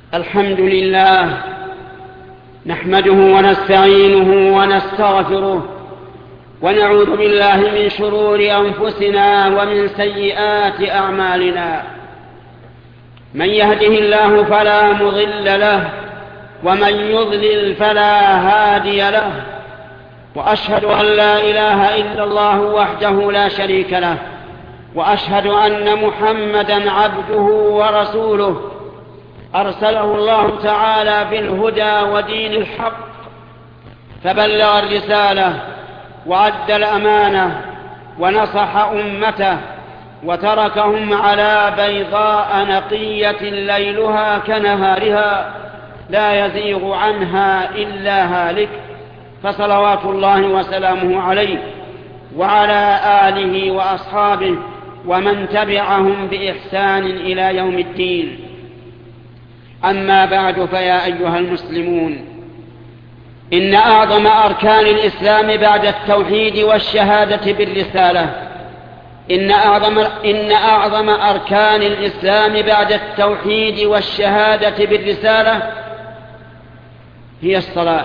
الحمد لله نحمده ونستعينه ونستغفره ونعوذ بالله من شرور أنفسنا ومن سيئات أعمالنا. من يهده الله فلا مضل له ومن يضلل فلا هادي له، وأشهد أن لا إله إلا الله وحده لا شريك له، وأشهد أن محمدا عبده ورسوله أرسله الله تعالى بالهدى ودين الحق، فبلغ الرسالة وأدى الأمانة ونصح أمته وتركهم على بيضاء نقية ليلها كنهارها لا يزيغ عنها إلا هالك، فصلوات الله وسلامه عليه وعلى آله وأصحابه ومن تبعهم بإحسان إلى يوم الدين. أما بعد، فيا أيها المسلمون، إن أعظم أركان الإسلام بعد التوحيد والشهادة بالرسالة إن أعظم أركان الإسلام بعد التوحيد والشهادة بالرسالة هي الصلاة.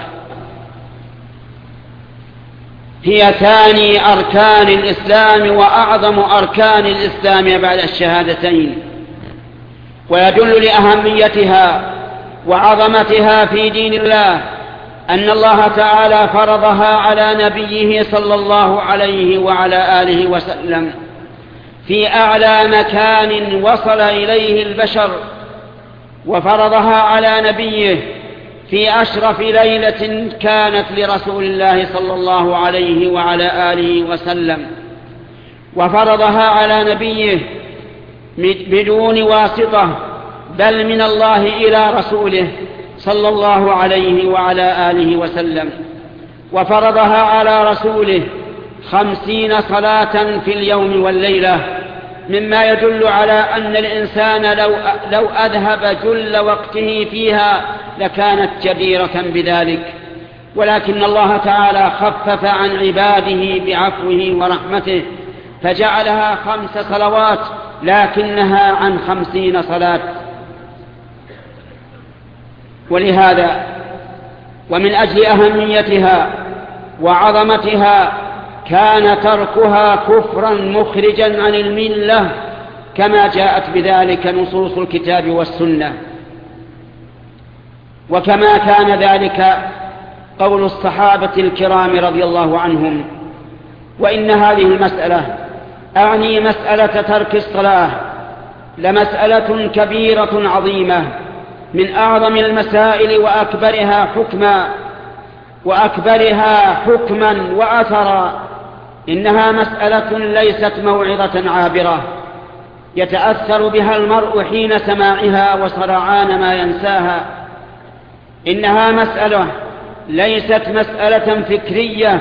هي ثاني أركان الإسلام وأعظم أركان الإسلام بعد الشهادتين، ويدل لأهميتها وعظمتها في دين الله أن الله تعالى فرضها على نبيه صلى الله عليه وعلى آله وسلم في أعلى مكان وصل إليه البشر، وفرضها على نبيه في أشرف ليلة كانت لرسول الله صلى الله عليه وعلى آله وسلم، وفرضها على نبيه بدون واسطة، بل من الله إلى رسوله صلى الله عليه وعلى آله وسلم، وفرضها على رسوله 50 صلاة في اليوم والليلة، مما يدل على أن الإنسان لو أذهب جل وقته فيها لكانت جديرة بذلك، ولكن الله تعالى خفف عن عباده بعفوه ورحمته فجعلها 5 صلوات لكنها عن 50 صلاة. ولهذا ومن أجل أهميتها وعظمتها كان تركها كفرا مخرجا عن الملة، كما جاءت بذلك نصوص الكتاب والسنة، وكما كان ذلك قول الصحابة الكرام رضي الله عنهم. وإن هذه المسألة، أعني مسألة ترك الصلاة، لمسألة كبيرة عظيمة من أعظم المسائل وأكبرها حكما وأثرا. إنها مسألة ليست موعظة عابرة يتأثر بها المرء حين سماعها وسرعان ما ينساها. إنها مسألة ليست مسألة فكرية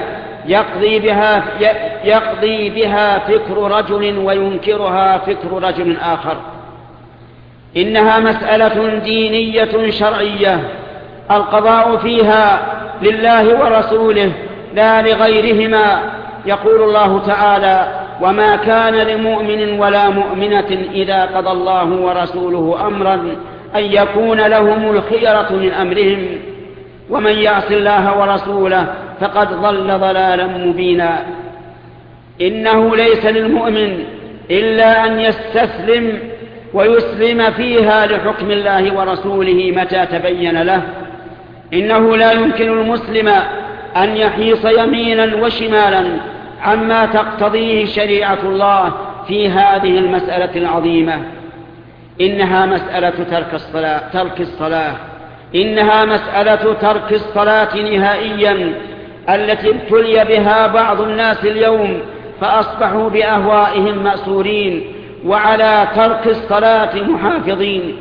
يقضي بها فكر رجل وينكرها فكر رجل آخر. إنها مسألة دينية شرعية القضاء فيها لله ورسوله لا لغيرهما. يقول الله تعالى: وما كان لمؤمن ولا مؤمنة إذا قضى الله ورسوله أمرا أن يكون لهم الخيرة من أمرهم ومن يعص الله ورسوله فقد ضل ضلالا مبينا. إنه ليس للمؤمن إلا أن يستسلم ويسلم فيها لحكم الله ورسوله متى تبين له. إنه لا يمكن المسلم أن يحيص يمينا وشمالا عما تقتضيه شريعة الله في هذه المسألة العظيمة. إنها مسألة ترك الصلاة. إنها مسألة ترك الصلاة نهائيا التي ابتلي بها بعض الناس اليوم فأصبحوا بأهوائهم مأسورين وعلى ترك الصلاة محافظين.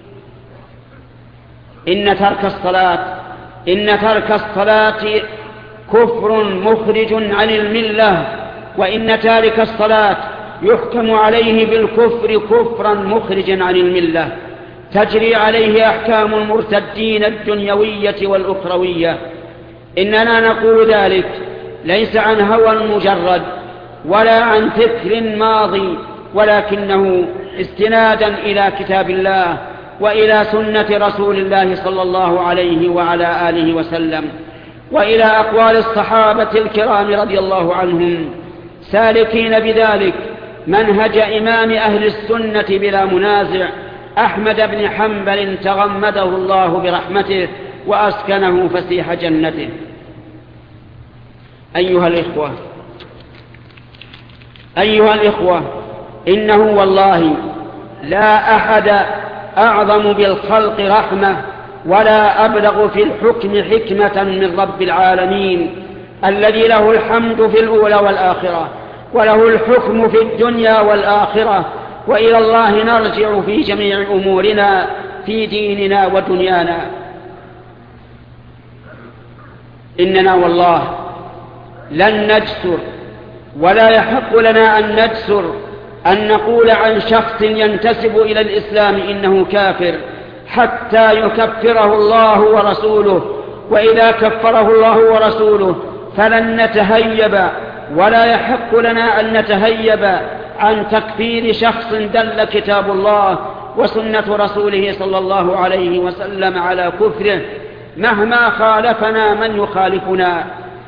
إن ترك الصلاة كفر مخرج عن الملة، وإن تارك الصلاة يحكم عليه بالكفر كفرا مخرجا عن الملة، تجري عليه أحكام المرتدين الدنيوية والأخروية. إننا نقول ذلك ليس عن هوى مجرد ولا عن فكر ماضي، ولكنه استنادا إلى كتاب الله وإلى سنة رسول الله صلى الله عليه وعلى آله وسلم، وإلى أقوال الصحابة الكرام رضي الله عنهم، سالكين بذلك منهج إمام أهل السنة بلا منازع أحمد بن حنبل تغمده الله برحمته وأسكنه فسيح جنته. أيها الإخوة، إنه والله لا أحد أعظم بالخلق رحمة ولا أبلغ في الحكم حكمة من رب العالمين الذي له الحمد في الأولى والآخرة، وله الحكم في الدنيا والآخرة، وإلى الله نرجع في جميع أمورنا في ديننا ودنيانا. إننا والله لن نجسر ولا يحق لنا أن نجسر أن نقول عن شخص ينتسب إلى الإسلام إنه كافر حتى يكفره الله ورسوله، وإذا كفره الله ورسوله فلن نتهيب ولا يحق لنا أن نتهيب عن تكفير شخص دل كتاب الله وسنة رسوله صلى الله عليه وسلم على كفره مهما خالفنا من يخالفنا.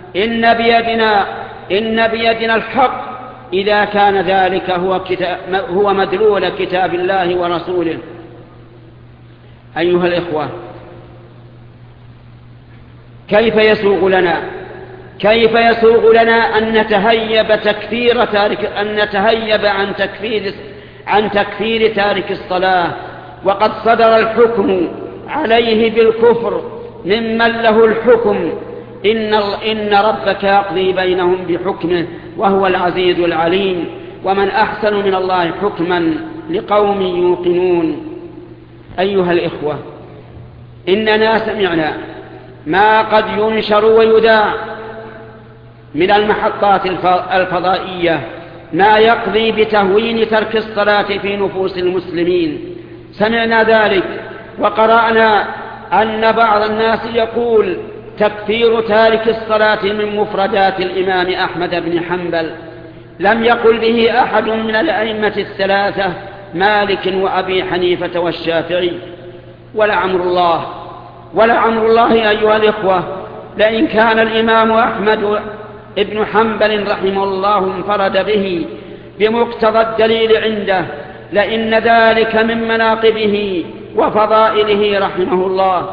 إن بيدنا الحق إذا كان ذلك هو مدلول كتاب الله ورسوله. أيها الإخوة، كيف يسوغ لنا أن نتهيب عن تكفير تارك الصلاة وقد صدر الحكم عليه بالكفر ممن له الحكم؟ إن ربك يقضي بينهم بحكمه وهو العزيز العليم، ومن أحسن من الله حكما لقوم يوقنون. أيها الإخوة، إننا سمعنا ما قد ينشر ويذاع من المحطات الفضائية ما يقضي بتهوين ترك الصلاة في نفوس المسلمين. سمعنا ذلك وقرأنا أن بعض الناس يقول تكفير تارك الصلاة من مفردات الإمام أحمد بن حنبل، لم يقل به أحد من الأئمة الثلاثة مالك وأبي حنيفة والشافعي. ولعمر الله أيها الإخوة، لئن كان الإمام أحمد ابن حنبل رحمه الله انفرد به بمقتضى الدليل عنده لإن ذلك من مناقبه وفضائله رحمه الله.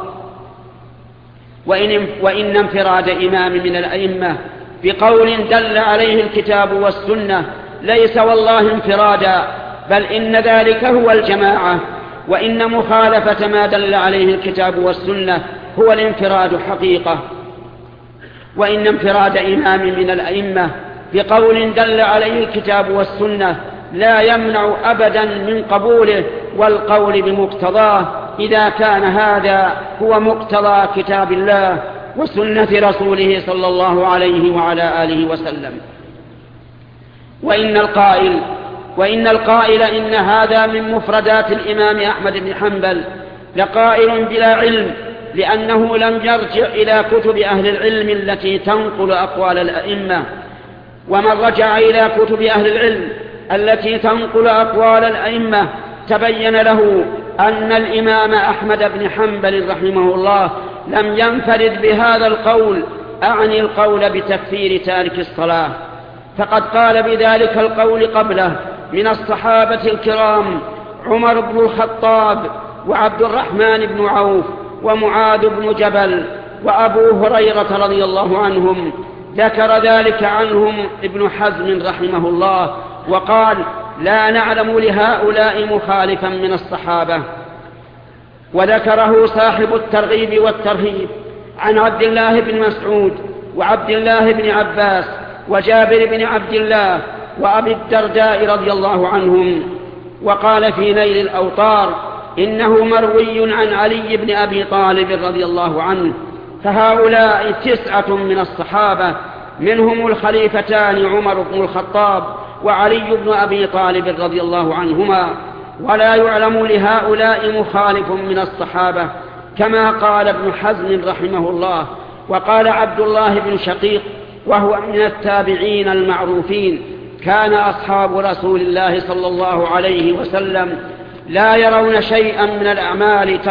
وإن انفراد إمام من الأئمة بقول دل عليه الكتاب والسنة ليس والله انفرادا، بل إن ذلك هو الجماعة، وإن مخالفة ما دل عليه الكتاب والسنة هو الانفراد حقيقة. وإن انفراد إمام من الأئمة بقول دل عليه الكتاب والسنة لا يمنع أبدا من قبوله والقول بمقتضاه إذا كان هذا هو مقتضى كتاب الله وسنة رسوله صلى الله عليه وعلى آله وسلم. وإن القائل إن هذا من مفردات الإمام أحمد بن حنبل لقائل بلا علم، لأنه لم يرجع إلى كتب أهل العلم التي تنقل أقوال الأئمة. ومن رجع إلى كتب أهل العلم التي تنقل أقوال الأئمة تبين له أن الإمام أحمد بن حنبل رحمه الله لم ينفرد بهذا القول، أعني القول بتكفير تارك الصلاة، فقد قال بذلك القول قبله من الصحابة الكرام عمر بن الخطاب وعبد الرحمن بن عوف ومعاذ بن جبل وأبو هريرة رضي الله عنهم. ذكر ذلك عنهم ابن حزم رحمه الله وقال لا نعلم لهؤلاء مخالفا من الصحابة. وذكره صاحب الترغيب والترهيب عن عبد الله بن مسعود وعبد الله بن عباس وجابر بن عبد الله وأبي الدرداء رضي الله عنهم. وقال في نيل الأوطار إنه مروي عن علي بن أبي طالب رضي الله عنه. فهؤلاء 9 من الصحابة، منهم الخليفتان عمر بن الخطاب وعلي بن أبي طالب رضي الله عنهما، ولا يعلم لهؤلاء مخالف من الصحابة كما قال ابن حزم رحمه الله. وقال عبد الله بن شقيق وهو من التابعين المعروفين كان أصحاب رسول الله صلى الله عليه وسلم لا يرون شيئا من الأعمال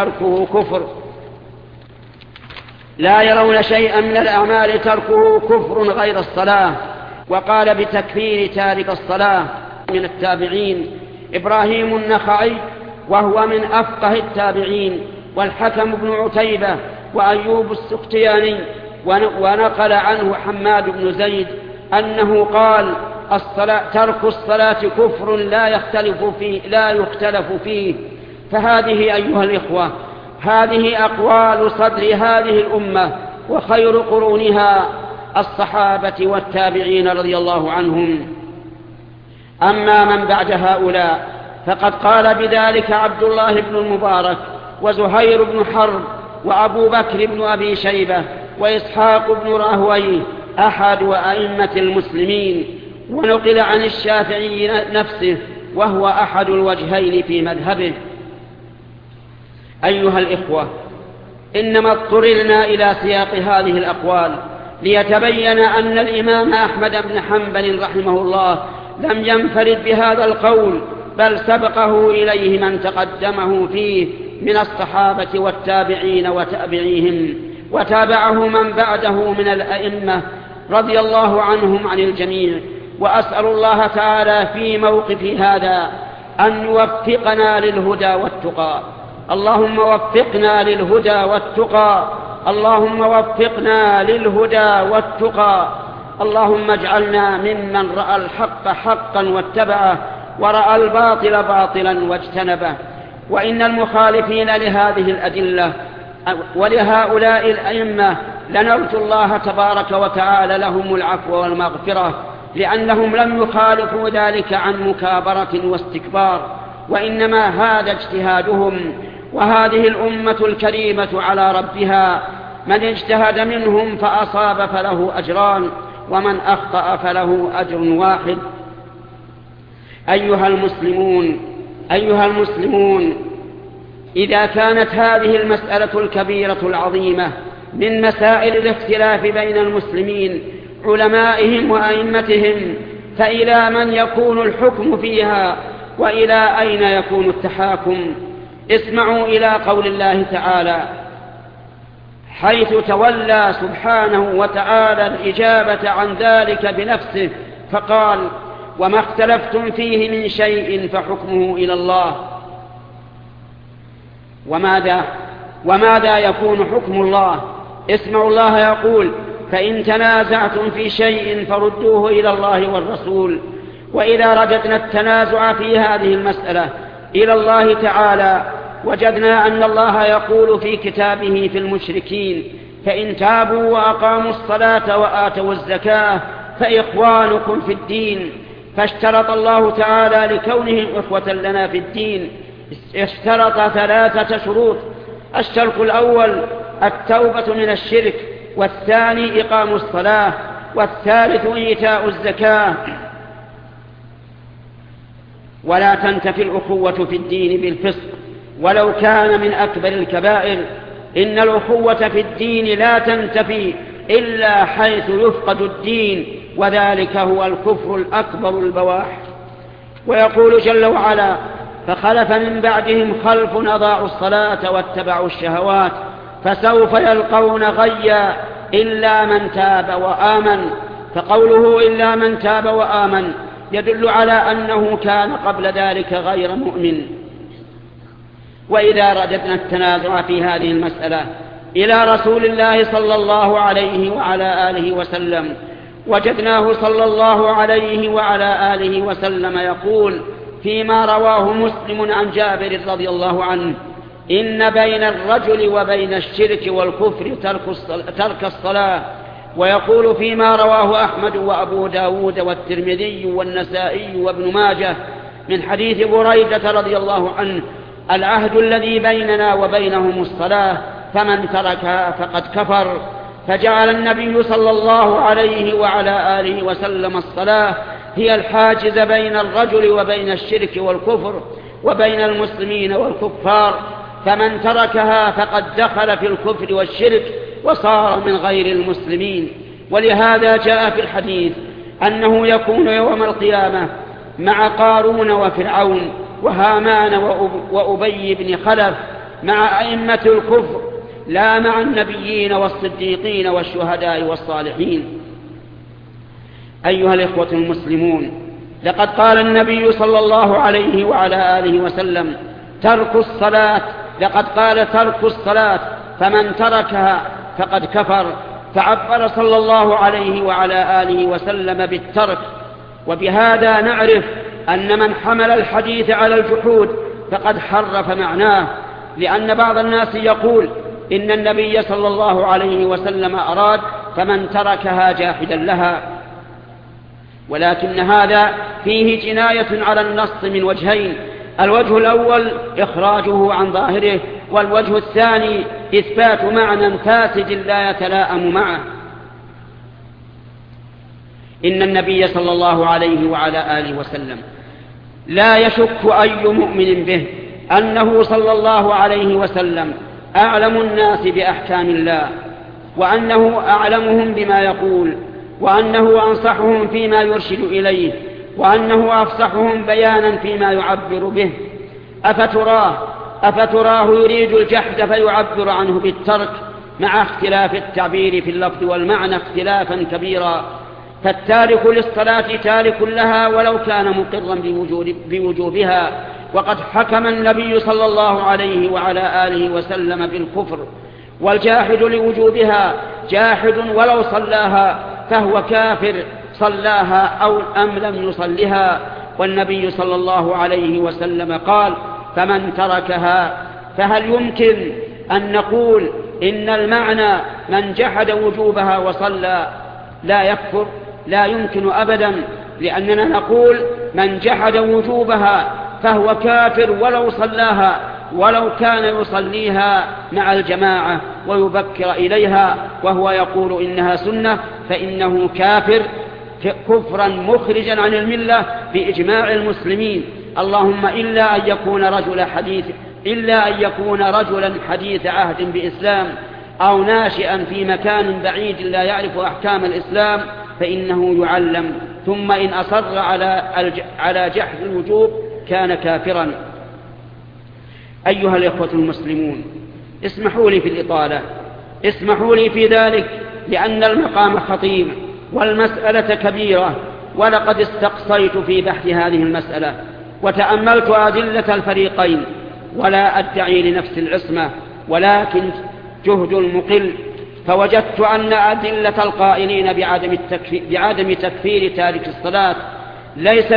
تركه كفر غير الصلاة. وقال بتكفير تارك الصلاة من التابعين إبراهيم النخعي وهو من أفقه التابعين، والحكم بن عتيبة، وأيوب السختياني. ونقل عنه حماد بن زيد أنه قال: ترك الصلاة كفر لا يختلف فيه. فهذه أيها الإخوة، هذه أقوال صدر هذه الأمة وخير قرونها الصحابة والتابعين رضي الله عنهم. أما من بعد هؤلاء فقد قال بذلك عبد الله بن المبارك وزهير بن حرب وأبو بكر بن أبي شيبة وإسحاق بن راهويه أحد أئمة المسلمين. ونقل عن الشافعي نفسه وهو أحد الوجهين في مذهبه. أيها الإخوة، إنما اضطررنا إلى سياق هذه الأقوال ليتبين أن الإمام أحمد بن حنبل رحمه الله لم ينفرد بهذا القول، بل سبقه إليه من تقدمه فيه من الصحابة والتابعين وتابعيهم، وتابعه من بعده من الأئمة رضي الله عنهم عن الجميع. وأسأل الله تعالى في موقف هذا أن يوفقنا للهدى والتقى. اللهم وفقنا للهدى والتقى، اللهم وفقنا للهدى والتقى. اللهم اجعلنا ممن رأى الحق حقا واتبعه، ورأى الباطل باطلا واجتنبه. وإن المخالفين لهذه الأدلة ولهؤلاء الأئمة لنرجو الله تبارك وتعالى لهم العفو والمغفرة، لأنهم لم يخالفوا ذلك عن مكابرة واستكبار، وإنما هذا اجتهادهم. وهذه الأمة الكريمة على ربها، من اجتهد منهم فأصاب فله أجران، ومن أخطأ فله أجر واحد. أيها المسلمون، إذا كانت هذه المسألة الكبيرة العظيمة من مسائل الاختلاف بين المسلمين علمائهم وأئمتهم، فإلى من يكون الحكم فيها، وإلى أين يكون التحاكم؟ اسمعوا إلى قول الله تعالى، حيث تولى سبحانه وتعالى الإجابة عن ذلك بنفسه فقال: وما اختلفتم فيه من شيء فحكمه إلى الله. وماذا يكون حكم الله؟ اسمعوا الله يقول: فإن تنازعتم في شيء فردوه إلى الله والرسول. وإذا رددنا التنازع في هذه المسألة إلى الله تعالى وجدنا أن الله يقول في كتابه في المشركين: فإن تابوا وأقاموا الصلاة وآتوا الزكاة فإخوانكم في الدين. فاشترط الله تعالى لكونهم إخوة لنا في الدين، اشترط 3 شروط: الشرط الأول التوبة من الشرك، والثاني إقام الصلاة، والثالث إيتاء الزكاة. ولا تنتفي الأخوة في الدين بالفسق ولو كان من أكبر الكبائر. إن الأخوة في الدين لا تنتفي إلا حيث يفقد الدين، وذلك هو الكفر الأكبر البواح. ويقول جل وعلا: فخلف من بعدهم خلف أضاعوا الصلاة واتبعوا الشهوات فسوف يلقون غيا إلا من تاب وآمن. فقوله إلا من تاب وآمن يدل على أنه كان قبل ذلك غير مؤمن. وإذا رددنا التنازع في هذه المسألة إلى رسول الله صلى الله عليه وعلى آله وسلم وجدناه صلى الله عليه وعلى آله وسلم يقول فيما رواه مسلم عن جابر رضي الله عنه: إن بين الرجل وبين الشرك والكفر ترك الصلاة. ويقول فيما رواه أحمد وأبو داود والترمذي والنسائي وابن ماجه من حديث بريدة رضي الله عنه: العهد الذي بيننا وبينهم الصلاة، فمن تركها فقد كفر. فجعل النبي صلى الله عليه وعلى آله وسلم الصلاة هي الحاجز بين الرجل وبين الشرك والكفر وبين المسلمين والكفار، فمن تركها فقد دخل في الكفر والشرك وصار من غير المسلمين. ولهذا جاء في الحديث أنه يكون يوم القيامة مع قارون وفرعون وهامان وأبي بن خلف مع أئمة الكفر، لا مع النبيين والصديقين والشهداء والصالحين. أيها الإخوة المسلمون، لقد قال النبي صلى الله عليه وعلى آله وسلم: لقد قال: ترك الصلاة فمن تركها فقد كفر. فعبر صلى الله عليه وعلى آله وسلم بالترك. وبهذا نعرف أن من حمل الحديث على الجحود فقد حرف معناه، لأن بعض الناس يقول إن النبي صلى الله عليه وسلم أراد فمن تركها جاحدا لها، ولكن هذا فيه جناية على النص من وجهين: الوجه الأول إخراجه عن ظاهره، والوجه الثاني إثبات معنى فاسد لا يتلائم معه. إن النبي صلى الله عليه وعلى آله وسلم لا يشك أي مؤمن به أنه صلى الله عليه وسلم أعلم الناس بأحكام الله، وأنه أعلمهم بما يقول، وأنه أنصحهم فيما يرشد إليه، وأنه أفصحهم بيانا فيما يعبر به. أفتراه يريد الجحد فيعبر عنه بالترك، مع اختلاف التعبير في اللفظ والمعنى اختلافا كبيرا. فالتارك للصلاة تارك لها ولو كان مقرا بوجوبها، وقد حكم النبي صلى الله عليه وعلى آله وسلم بالكفر. والجاحد لوجوبها جاحد ولو صلاها فهو كافر، صلاها أو أم لم يصلها. والنبي صلى الله عليه وسلم قال: فمن تركها. فهل يمكن أن نقول إن المعنى من جحد وجوبها وصلى لا يكفر؟ لا يمكن أبدا، لأننا نقول من جحد وجوبها فهو كافر ولو صلاها، ولو كان يصليها مع الجماعة ويبكر إليها وهو يقول إنها سنة، فإنه كافر كفرا مخرجا عن الملة بإجماع المسلمين، اللهم إلا أن يكون رجلا حديث عهد بإسلام، أو ناشئا في مكان بعيد لا يعرف أحكام الإسلام، فإنه يعلم، ثم إن أصر على جحد الوجوب كان كافرا. أيها الإخوة المسلمون، اسمحوا لي في الإطالة، اسمحوا لي في ذلك، لأن المقام خطير والمسألة كبيرة، ولقد استقصيت في بحث هذه المسألة وتأملت أدلة الفريقين، ولا أدعي لنفس العصمة، ولكن جهد المقل، فوجدت أن أدلة القائلين بعدم تكفير تارك الصلاة ليس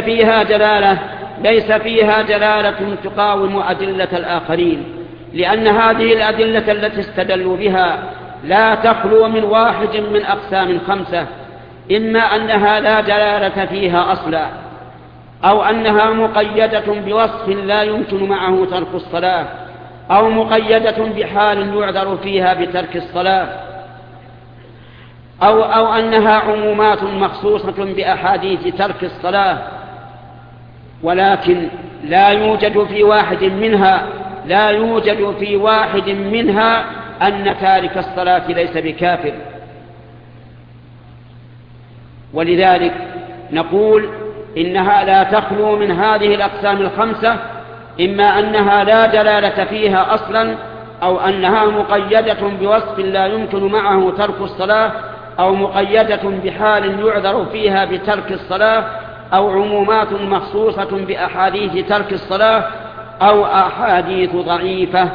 فيها دلالة تقاوم أدلة الآخرين، لأن هذه الأدلة التي استدلوا بها لا تخلو من واحد من أقسام 5: إما أنها لا دلالة فيها أصلا، أو أنها مقيدة بوصف لا يمكن معه ترك الصلاة، أو مقيدة بحال يعذر فيها بترك الصلاة، أو أنها عمومات مخصوصة بأحاديث ترك الصلاة، ولكن لا يوجد في واحد منها أن تارك الصلاة ليس بكافر. ولذلك نقول إنها لا تخلو من هذه الأقسام 5: إما أنها لا دلالة فيها أصلا، أو أنها مقيدة بوصف لا يمكن معه ترك الصلاة، أو مقيدة بحال يعذر فيها بترك الصلاة، أو عمومات مخصوصة بأحاديث ترك الصلاة، أو أحاديث ضعيفة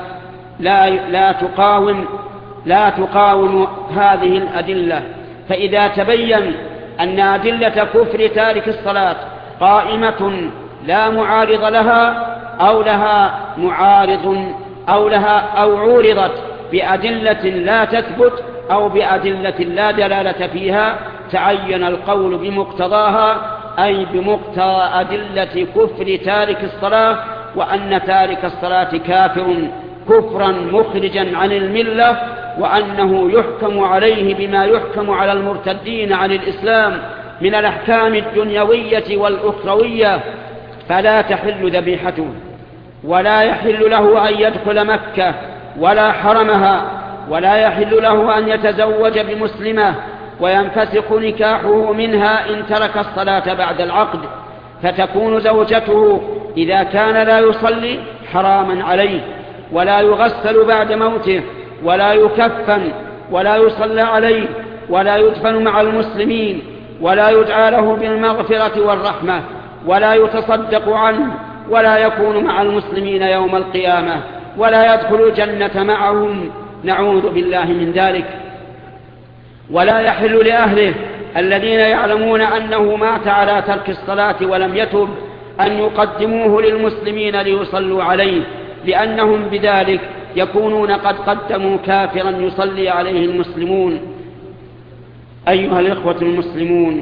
لا تقاوم هذه الأدلة. فإذا تبين أن أدلة كفر تارك الصلاة قائمة لا معارض لها، أو لها معارض، أو عورضت بأدلة لا تثبت، أو بأدلة لا دلالة فيها، تعين القول بمقتضاها، أي بمقتضى أدلة كفر تارك الصلاة، وأن تارك الصلاة كافر كفرا مخرجا عن الملة، وأنه يحكم عليه بما يحكم على المرتدين عن الإسلام من الأحكام الدنيوية والأخروية، فلا تحل ذبيحته، ولا يحل له أن يدخل مكة ولا حرمها، ولا يحل له أن يتزوج بمسلمة، وينفسخ نكاحه منها إن ترك الصلاة بعد العقد، فتكون زوجته إذا كان لا يصلي حراما عليه، ولا يغسل بعد موته، ولا يكفن، ولا يصلى عليه، ولا يدفن مع المسلمين، ولا يدعى له بالمغفرة والرحمة، ولا يتصدق عنه، ولا يكون مع المسلمين يوم القيامة، ولا يدخل الجنة معهم، نعوذ بالله من ذلك. ولا يحل لأهله الذين يعلمون أنه مات على ترك الصلاة ولم يتب أن يقدموه للمسلمين ليصلوا عليه، لأنهم بذلك يكونون قد قدموا كافرا يصلي عليه المسلمون. أيها الإخوة المسلمون،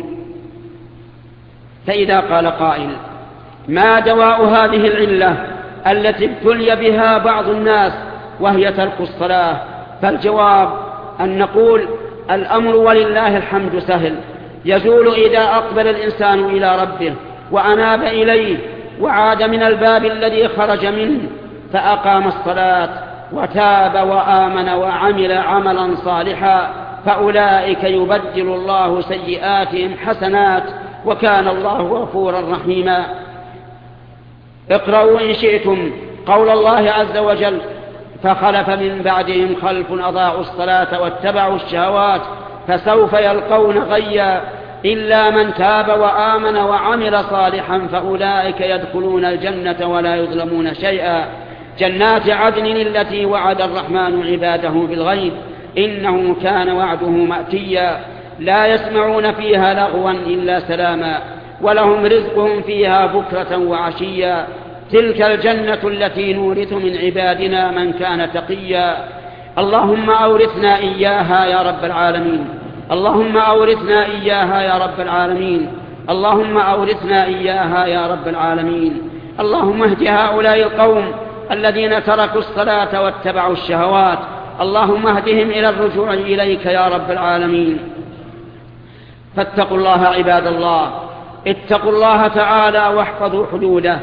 فإذا قال قائل: ما دواء هذه العلة التي ابتلي بها بعض الناس وهي ترك الصلاة؟ فالجواب أن نقول: الأمر ولله الحمد سهل، يزول إذا أقبل الإنسان إلى ربه وأناب إليه وعاد من الباب الذي خرج منه فأقام الصلاة وتاب وآمن وعمل عملا صالحا، فأولئك يبدل الله سيئاتهم حسنات، وكان الله غفورا رحيما. اقرأوا إن شئتم قول الله عز وجل: فخلف من بعدهم خلف أضاعوا الصلاة واتبعوا الشهوات فسوف يلقون غيا إلا من تاب وآمن وعمل صالحا فأولئك يدخلون الجنة ولا يظلمون شيئا، جنات عدن التي وعد الرحمن عباده بالغيب إنه كان وعده مأتيا، لا يسمعون فيها لغوا إلا سلاما، ولهم رزقهم فيها بكرة وعشيا، تلك الجنة التي نورث من عبادنا من كان تقيا. اللهم أورثنا إياها يا رب العالمين، اللهم أورثنا إياها يا رب العالمين، اللهم أورثنا إياها يا رب العالمين. اللهم اهد هؤلاء القوم الذين تركوا الصلاة واتبعوا الشهوات، اللهم اهدهم إلى الرجوع إليك يا رب العالمين. فاتقوا الله عباد الله، اتقوا الله تعالى واحفظوا حدوده،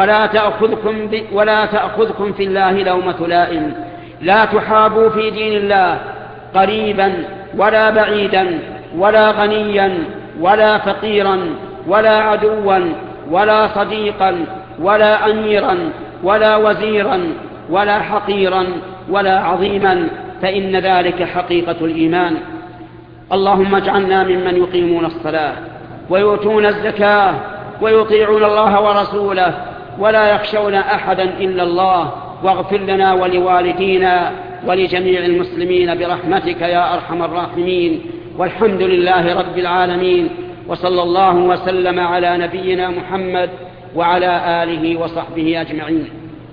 ولا تأخذكم في الله لومة لائم، لا تحابوا في دين الله قريبا ولا بعيدا، ولا غنيا ولا فقيرا، ولا عدوا ولا صديقا، ولا أميرا ولا وزيرا، ولا حقيرا ولا عظيما، فإن ذلك حقيقة الإيمان. اللهم اجعلنا ممن يقيمون الصلاة ويؤتون الزكاة ويطيعون الله ورسوله ولا يخشون أحدا إلا الله، واغفر لنا ولوالدينا ولجميع المسلمين برحمتك يا أرحم الراحمين، والحمد لله رب العالمين، وصلى الله وسلم على نبينا محمد وعلى آله وصحبه أجمعين.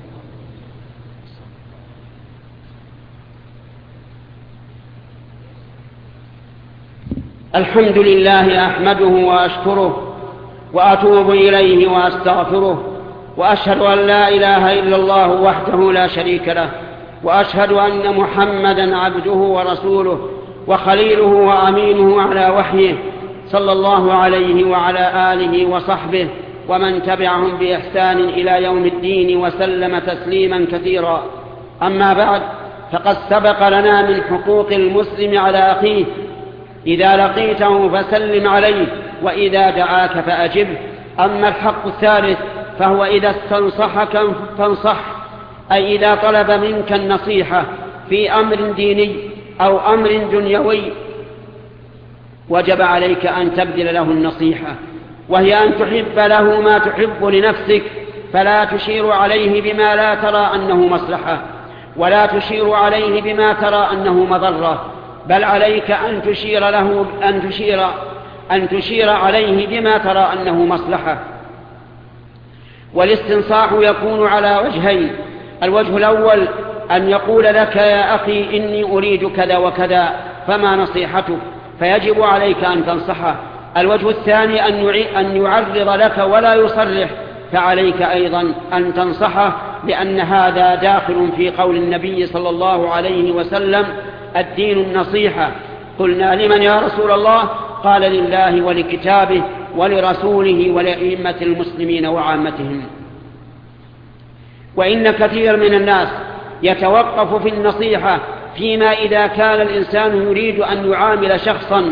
الحمد لله أحمده وأشكره وأتوب إليه وأستغفره، وأشهد أن لا إله إلا الله وحده لا شريك له، وأشهد أن محمدا عبده ورسوله وخليله وأمينه على وحيه، صلى الله عليه وعلى آله وصحبه ومن تبعهم بإحسان إلى يوم الدين وسلم تسليما كثيرا. أما بعد، فقد سبق لنا من حقوق المسلم على أخيه: إذا لقيته فسلم عليه، وإذا دعاك فأجبه. أما الحق الثالث فهو إذا استنصحك فانصح، أي إذا طلب منك النصيحة في أمر ديني أو أمر دنيوي وجب عليك أن تبذل له النصيحة، وهي أن تحب له ما تحب لنفسك، فلا تشير عليه بما لا ترى أنه مصلحة، ولا تشير عليه بما ترى أنه مضرة، بل عليك أن تشير عليه بما ترى أنه مصلحة. والاستنصاح يكون على وجهين: الوجه الأول أن يقول لك: يا أخي إني أريد كذا وكذا، فما نصيحتك؟ فيجب عليك أن تنصحه. الوجه الثاني أن يعرض لك ولا يصرح، فعليك أيضا أن تنصحه، لأن هذا داخل في قول النبي صلى الله عليه وسلم: الدين النصيحة. قلنا: لمن يا رسول الله؟ قال: لله ولكتابه ولرسوله ولأئمة المسلمين وعامتهم. وإن كثير من الناس يتوقف في النصيحة فيما إذا كان الإنسان يريد أن يعامل شخصا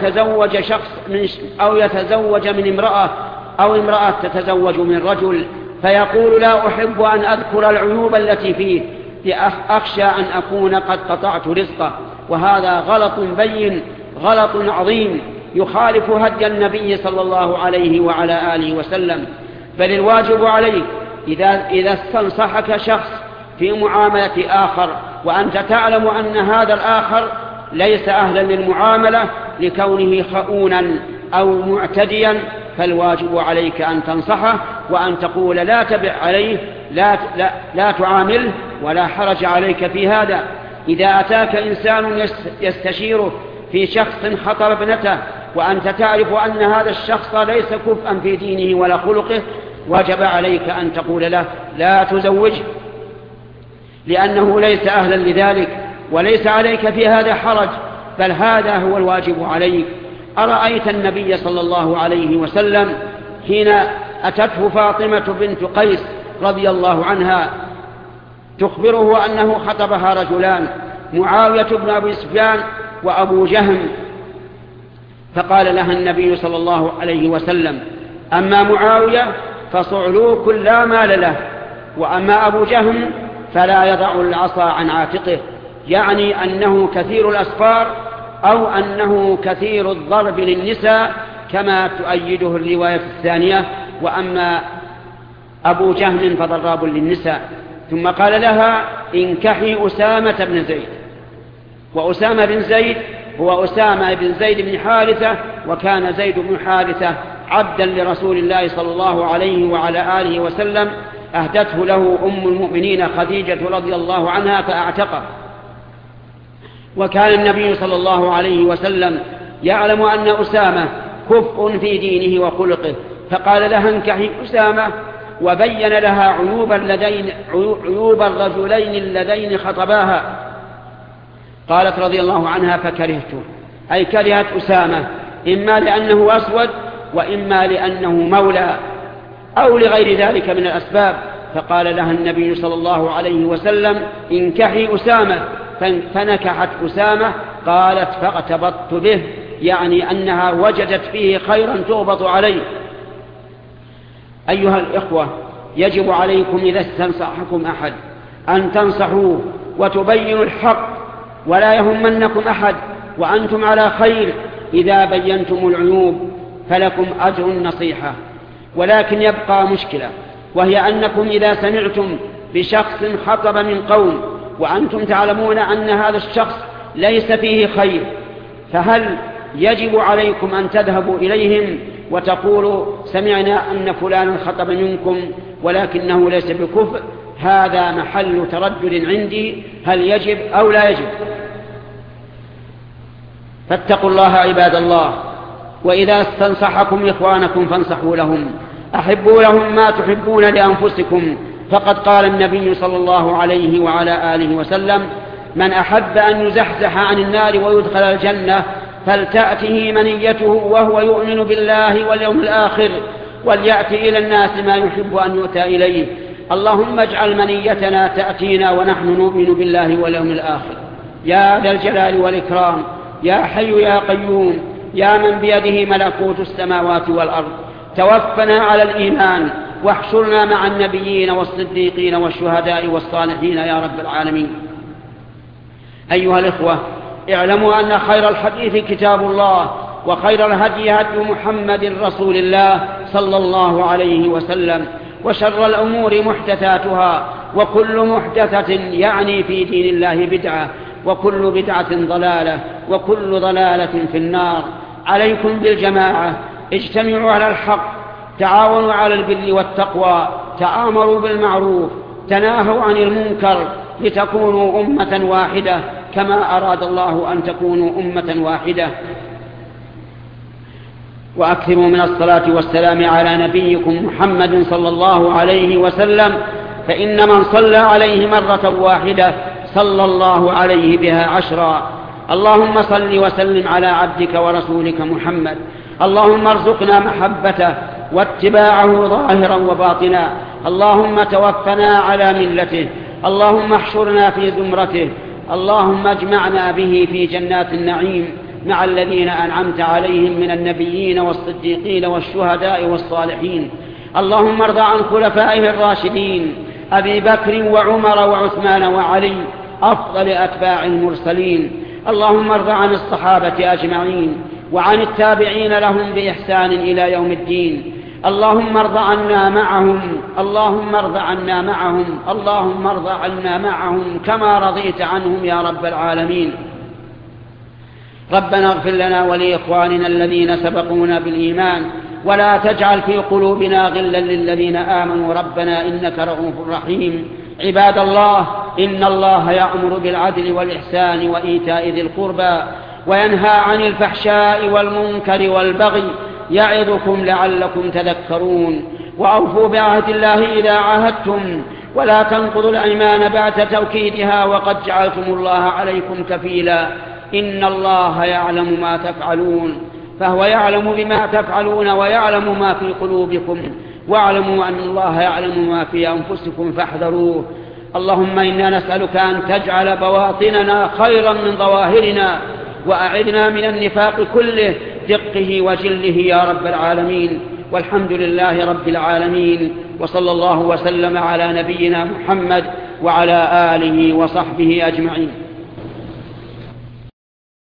أو يتزوج من امرأة، أو امرأة تتزوج من رجل، فيقول لا أحب أن أذكر العيوب التي فيه أخشى أن أكون قد قطعت رزقه. وهذا غلط بين، غلط عظيم يخالف هدي النبي صلى الله عليه وعلى آله وسلم. بل الواجب عليك إذا استنصحك شخص في معاملة آخر وأنت تعلم أن هذا الآخر ليس أهلا للمعاملة لكونه خؤونا أو معتديا، فالواجب عليك أن تنصحه وأن تقول لا تبع عليه، لا تعامله، ولا حرج عليك في هذا. إذا أتاك إنسان يستشيره في شخص خطب ابنته وأنت تعرف أن هذا الشخص ليس كفءا في دينه ولا خلقه، وجب عليك أن تقول له لا تزوج، لأنه ليس أهلا لذلك، وليس عليك في هذا حرج، بل هذا هو الواجب عليك. أرأيت النبي صلى الله عليه وسلم حين أتته فاطمة بنت قيس رضي الله عنها تخبره أنه خطبها رجلان، معاوية بن أبي سفيان وأبو جهم، فقال لها النبي صلى الله عليه وسلم: أما معاوية فصعلوك لا مال له، وأما أبو جهم فلا يضع العصا عن عاتقه، يعني أنه كثير الأسفار أو أنه كثير الضرب للنساء كما تؤيده الرواية الثانية، وأما أبو جهم فضراب للنساء. ثم قال لها: انكحي أسامة بن زيد. وأسامة بن زيد هو أسامة بن زيد بن حارثة، وكان زيد بن حارثة عبدا لرسول الله صلى الله عليه وعلى آله وسلم، أهدته له أم المؤمنين خديجة رضي الله عنها فأعتقه. وكان النبي صلى الله عليه وسلم يعلم أن أسامة كفء في دينه وخلقه، فقال لها: انكحي أسامة، وبين لها عيوب الرجلين اللذين خطباها. قالت رضي الله عنها: فكرهته، أي كرهت أسامة، إما لأنه أسود، وإما لأنه مولى، أو لغير ذلك من الأسباب. فقال لها النبي صلى الله عليه وسلم: انكحي أسامة، فنكحت أسامة. قالت: فاغتبطت به، يعني أنها وجدت فيه خيرا تغبط عليه. أيها الإخوة، يجب عليكم إذا استنصحكم أحد أن تنصحوه وتبينوا الحق، ولا يهمنكم أحد وأنتم على خير. إذا بينتم العيوب فلكم أجر النصيحة. ولكن يبقى مشكلة، وهي أنكم إذا سمعتم بشخص خطب من قوم وأنتم تعلمون أن هذا الشخص ليس فيه خير، فهل يجب عليكم أن تذهبوا إليهم وتقولوا: سمعنا أن فلان خطب منكم ولكنه ليس بكفء؟ هذا محل تردد عندي، هل يجب أو لا يجب؟ فاتقوا الله عباد الله، وإذا استنصحكم إخوانكم فانصحوا لهم، أحبوا لهم ما تحبون لأنفسكم، فقد قال النبي صلى الله عليه وعلى آله وسلم: من أحب أن يزحزح عن النار ويدخل الجنة فلتأته منيته وهو يؤمن بالله واليوم الآخر، وليأتي إلى الناس ما يحب أن يؤتى إليه. اللهم اجعل منيتنا تأتينا ونحن نؤمن بالله واليوم الآخر، يا ذا الجلال والإكرام، يا حي يا قيوم، يا من بيده ملكوت السماوات والأرض. توفنا على الإيمان، واحشرنا مع النبيين والصديقين والشهداء والصالحين يا رب العالمين. أيها الإخوة، اعلموا أن خير الحديث كتاب الله، وخير الهدي هدي محمد رسول الله صلى الله عليه وسلم، وشر الأمور محدثاتها، وكل محدثة يعني في دين الله بدعة، وكل بدعة ضلالة، وكل ضلالة في النار. عليكم بالجماعة، اجتمعوا على الحق، تعاونوا على البر والتقوى، تآمروا بالمعروف، تناهوا عن المنكر، لتكونوا أمة واحدة كما أراد الله أن تكونوا أمة واحدة. وأكثروا من الصلاة والسلام على نبيكم محمد صلى الله عليه وسلم، فإن من صلى عليه مرة واحدة صلى الله عليه بها 10. اللهم صل وسلم على عبدك ورسولك محمد. اللهم ارزقنا محبته واتباعه ظاهرا وباطنا. اللهم توفنا على ملته. اللهم احشرنا في زمرته. اللهم اجمعنا به في جنات النعيم مع الذين أنعمت عليهم من النبيين والصديقين والشهداء والصالحين. اللهم ارض عن خلفائه الراشدين أبي بكر وعمر وعثمان وعلي أفضل أتباع المرسلين. اللهم ارض عن الصحابة أجمعين وعن التابعين لهم بإحسان إلى يوم الدين. اللهم ارض عنا معهم، اللهم ارض عنا معهم، اللهم ارض عنا معهم كما رضيت عنهم يا رب العالمين. ربنا اغفر لنا ولإخواننا الذين سبقونا بالإيمان ولا تجعل في قلوبنا غلا للذين آمنوا ربنا إنك رؤوف رحيم. عباد الله، إن الله يأمر بالعدل والإحسان وإيتاء ذي القربى وينهى عن الفحشاء والمنكر والبغي يعظكم لعلكم تذكرون. وأوفوا بعهد الله إذا عاهدتم ولا تنقضوا الأيمان بعد توكيدها وقد جعلتم الله عليكم كفيلا. إن الله يعلم ما تفعلون، فهو يعلم بما تفعلون ويعلم ما في قلوبكم، واعلموا أن الله يعلم ما في أنفسكم فاحذروه. اللهم إنا نسألك أن تجعل بواطننا خيرا من ظواهرنا وأعذنا من النفاق كله دقه وجله يا رب العالمين. والحمد لله رب العالمين، وصلى الله وسلم على نبينا محمد وعلى آله وصحبه أجمعين.